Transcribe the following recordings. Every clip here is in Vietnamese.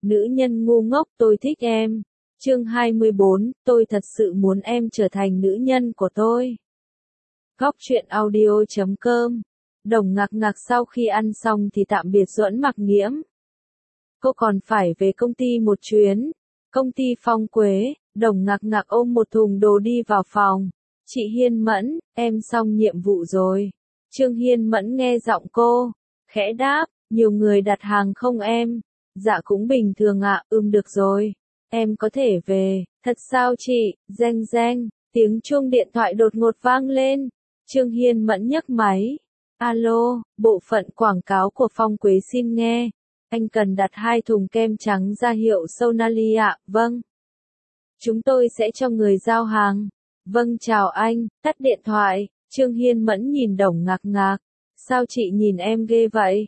Nữ nhân ngu ngốc, tôi thích em. Chương 24, tôi thật sự muốn em trở thành nữ nhân của tôi. Góc truyện audio.com. Đồng ngạc ngạc sau khi ăn xong thì tạm biệt Duẫn Mặc Nghiễm. Cô còn phải về công ty một chuyến. Công ty Phong Quế. Đồng ngạc ngạc ôm một thùng đồ đi vào phòng. Chị Hiên Mẫn, em xong nhiệm vụ rồi. Trương Hiên Mẫn nghe giọng cô, khẽ đáp, nhiều người đặt hàng không em? Dạ cũng bình thường ạ, được rồi. Em có thể về, thật sao chị? Reng reng, tiếng chuông điện thoại đột ngột vang lên. Trương Hiên Mẫn nhấc máy. Alo, bộ phận quảng cáo của Phong Quế xin nghe. Anh cần đặt 2 thùng kem trắng ra hiệu Sonali ạ. Vâng. Chúng tôi sẽ cho người giao hàng. Vâng chào anh, tắt điện thoại. Trương Hiên Mẫn nhìn Đồng ngạc ngạc. Sao chị nhìn em ghê vậy?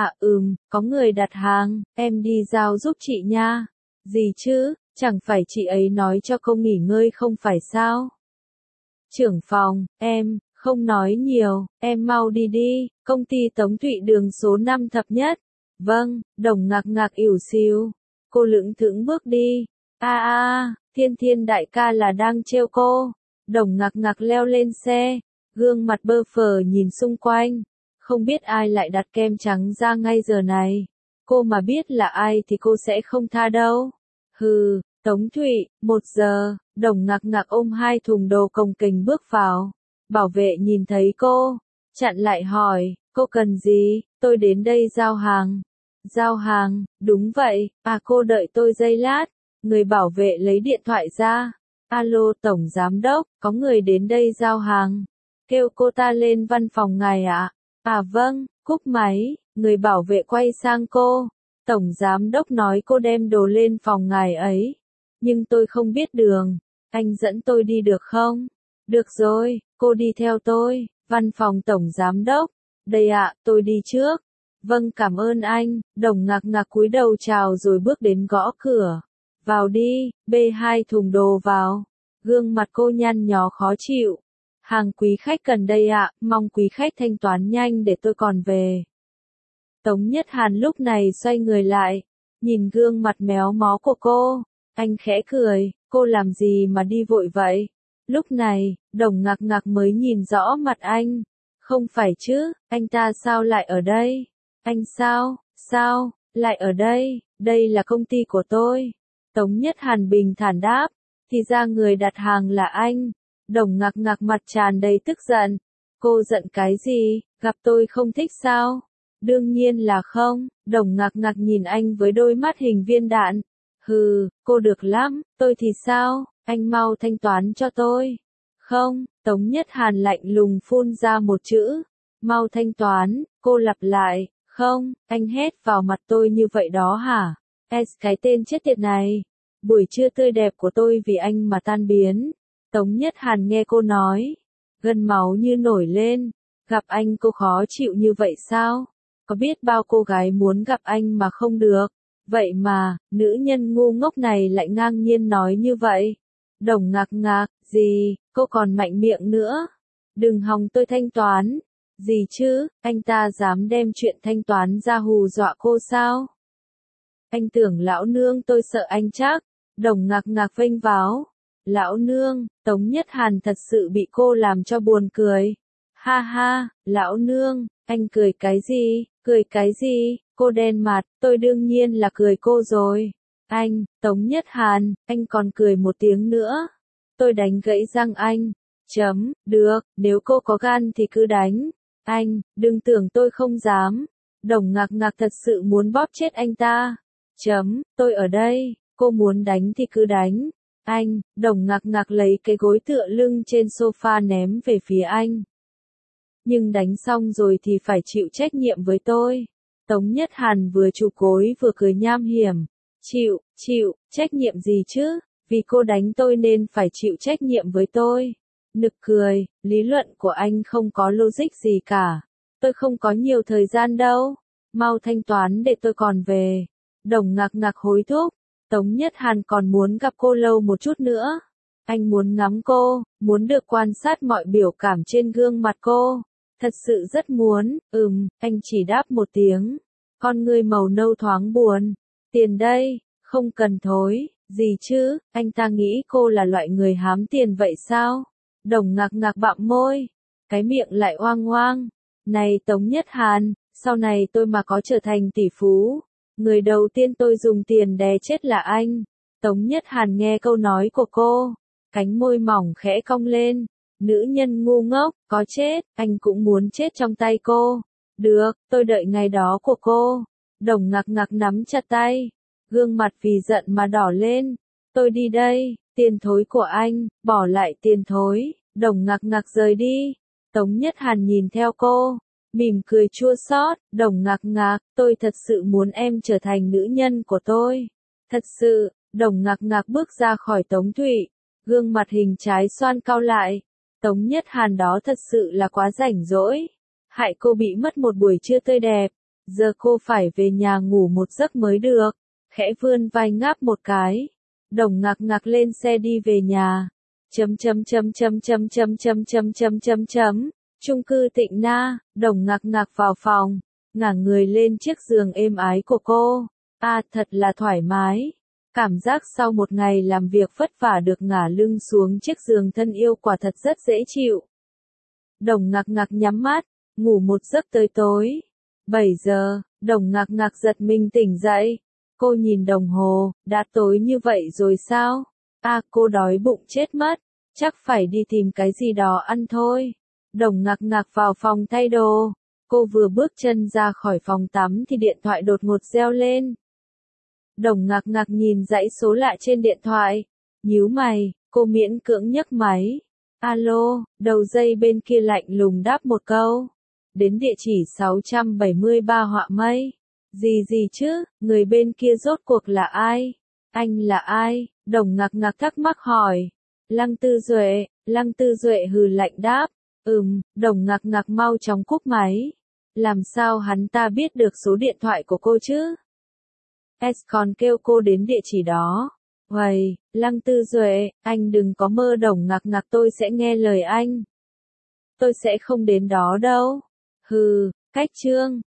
Có người đặt hàng, em đi giao giúp chị nha. Gì chứ, chẳng phải chị ấy nói cho cô nghỉ ngơi không phải sao? Trưởng phòng, em, không nói nhiều, em mau đi đi, công ty Tống Thụy đường số 5 thập nhất. Vâng, Đồng ngạc ngạc ỉu xìu. Cô lững thững bước đi. Thiên Thiên đại ca là đang trêu cô. Đồng ngạc ngạc leo lên xe, gương mặt bơ phờ nhìn xung quanh. Không biết ai lại đặt kem trắng ra ngay giờ này. Cô mà biết là ai thì cô sẽ không tha đâu. Hừ, Tống Thụy, 1 giờ, Đồng ngạc ngạc ôm 2 thùng đồ cồng kềnh bước vào. Bảo vệ nhìn thấy cô, chặn lại hỏi, cô cần gì? Tôi đến đây giao hàng. Giao hàng, đúng vậy, cô đợi tôi giây lát. Người bảo vệ lấy điện thoại ra. Alo Tổng Giám Đốc, có người đến đây giao hàng. Kêu cô ta lên văn phòng ngài ạ. Vâng, cúp máy, người bảo vệ quay sang cô. Tổng Giám Đốc nói cô đem đồ lên phòng ngài ấy. Nhưng tôi không biết đường. Anh dẫn tôi đi được không? Được rồi, cô đi theo tôi. Văn phòng Tổng Giám Đốc. Đây ạ, tôi đi trước. Vâng cảm ơn anh. Đồng ngạc ngạc cúi đầu chào rồi bước đến gõ cửa. Vào đi, bê 2 thùng đồ vào. Gương mặt cô nhăn nhó khó chịu. Hàng quý khách cần đây ạ, mong quý khách thanh toán nhanh để tôi còn về. Tống Nhất Hàn lúc này xoay người lại, nhìn gương mặt méo mó của cô. Anh khẽ cười, cô làm gì mà đi vội vậy? Lúc này, Đồng ngạc ngạc mới nhìn rõ mặt anh. Không phải chứ, anh ta sao lại ở đây? Anh sao, lại ở đây? Đây là công ty của tôi. Tống Nhất Hàn bình thản đáp, thì ra người đặt hàng là anh. Đồng ngạc ngạc mặt tràn đầy tức giận. Cô giận cái gì, gặp tôi không thích sao? Đương nhiên là không. Đồng ngạc ngạc nhìn anh với đôi mắt hình viên đạn. Hừ, cô được lắm, tôi thì sao? Anh mau thanh toán cho tôi. Không, Tống Nhất Hàn lạnh lùng phun ra một chữ. Mau thanh toán, cô lặp lại. Không, anh hét vào mặt tôi như vậy đó hả? Cái tên chết tiệt này. Buổi trưa tươi đẹp của tôi vì anh mà tan biến. Tống Nhất Hàn nghe cô nói, gân máu như nổi lên. Gặp anh cô khó chịu như vậy sao? Có biết bao cô gái muốn gặp anh mà không được. Vậy mà, nữ nhân ngu ngốc này lại ngang nhiên nói như vậy. Đồng ngạc ngạc, gì, cô còn mạnh miệng nữa. Đừng hòng tôi thanh toán. Gì chứ, anh ta dám đem chuyện thanh toán ra hù dọa cô sao? Anh tưởng lão nương tôi sợ anh chắc. Đồng ngạc ngạc vênh váo. Lão nương, Tống Nhất Hàn thật sự bị cô làm cho buồn cười. Ha ha, lão nương, anh cười cái gì, cô đen mặt, tôi đương nhiên là cười cô rồi. Anh, Tống Nhất Hàn, anh còn cười một tiếng nữa. Tôi đánh gãy răng anh. Được, nếu cô có gan thì cứ đánh. Anh, đừng tưởng tôi không dám. Đồng ngạc ngạc thật sự muốn bóp chết anh ta. Tôi ở đây, cô muốn đánh thì cứ đánh. Anh, Đồng ngạc ngạc lấy cái gối tựa lưng trên sofa ném về phía anh. Nhưng đánh xong rồi thì phải chịu trách nhiệm với tôi. Tống Nhất Hàn vừa chụp gối vừa cười nham hiểm. Chịu, trách nhiệm gì chứ? Vì cô đánh tôi nên phải chịu trách nhiệm với tôi. Nực cười, lý luận của anh không có logic gì cả. Tôi không có nhiều thời gian đâu. Mau thanh toán để tôi còn về. Đồng ngạc ngạc hối thúc. Tống Nhất Hàn còn muốn gặp cô lâu một chút nữa. Anh muốn ngắm cô, muốn được quan sát mọi biểu cảm trên gương mặt cô. Thật sự rất muốn, anh chỉ đáp một tiếng. Con ngươi màu nâu thoáng buồn. Tiền đây, không cần thối, gì chứ, anh ta nghĩ cô là loại người hám tiền vậy sao? Đồng Ngạc Ngạc bặm môi, cái miệng lại oang oang. Này Tống Nhất Hàn, sau này tôi mà có trở thành tỷ phú, người đầu tiên tôi dùng tiền đè chết là anh. Tống Nhất Hàn nghe câu nói của cô, cánh môi mỏng khẽ cong lên. Nữ nhân ngu ngốc, có chết, anh cũng muốn chết trong tay cô. Được, tôi đợi ngày đó của cô. Đồng Ngạc Ngạc nắm chặt tay, gương mặt vì giận mà đỏ lên. Tôi đi đây, tiền thối của anh, bỏ lại tiền thối. Đồng Ngạc Ngạc rời đi. Tống Nhất Hàn nhìn theo cô, mỉm cười chua xót. Đồng Ngạc Ngạc, tôi thật sự muốn em trở thành nữ nhân của tôi. Thật sự. Đồng Ngạc Ngạc bước ra khỏi Tống Thụy, gương mặt hình trái xoan cau lại. Tống Nhất Hàn đó thật sự là quá rảnh rỗi, hại cô bị mất một buổi trưa tươi đẹp. Giờ cô phải về nhà ngủ một giấc mới được. Khẽ vươn vai ngáp một cái. Đồng Ngạc Ngạc lên xe đi về nhà. Chung cư Tịnh Na. Đồng Ngạc Ngạc vào phòng, ngả người lên chiếc giường êm ái của cô. Thật là thoải mái. Cảm giác sau một ngày làm việc vất vả được ngả lưng xuống chiếc giường thân yêu quả thật rất dễ chịu. Đồng Ngạc Ngạc nhắm mắt, ngủ một giấc tới tối. 7 giờ, Đồng Ngạc Ngạc giật mình tỉnh dậy. Cô nhìn đồng hồ, đã tối như vậy rồi sao? Cô đói bụng chết mất, chắc phải đi tìm cái gì đó ăn thôi. Đồng Ngạc Ngạc vào phòng thay đồ. Cô vừa bước chân ra khỏi phòng tắm thì điện thoại đột ngột reo lên. Đồng Ngạc Ngạc nhìn dãy số lạ trên điện thoại, nhíu mày, cô miễn cưỡng nhấc máy. Alo, đầu dây bên kia lạnh lùng đáp một câu. Đến địa chỉ 673 Họa Mây. Gì chứ, người bên kia rốt cuộc là ai? Anh là ai? Đồng Ngạc Ngạc thắc mắc hỏi. Lăng Tư Duệ hừ lạnh đáp. Đồng Ngạc Ngạc mau chóng cúp máy. Làm sao hắn ta biết được số điện thoại của cô chứ? Còn kêu cô đến địa chỉ đó. Uầy, Lăng Tư Duệ, anh đừng có mơ Đồng Ngạc Ngạc tôi sẽ nghe lời anh. Tôi sẽ không đến đó đâu. Hừ, cách chương.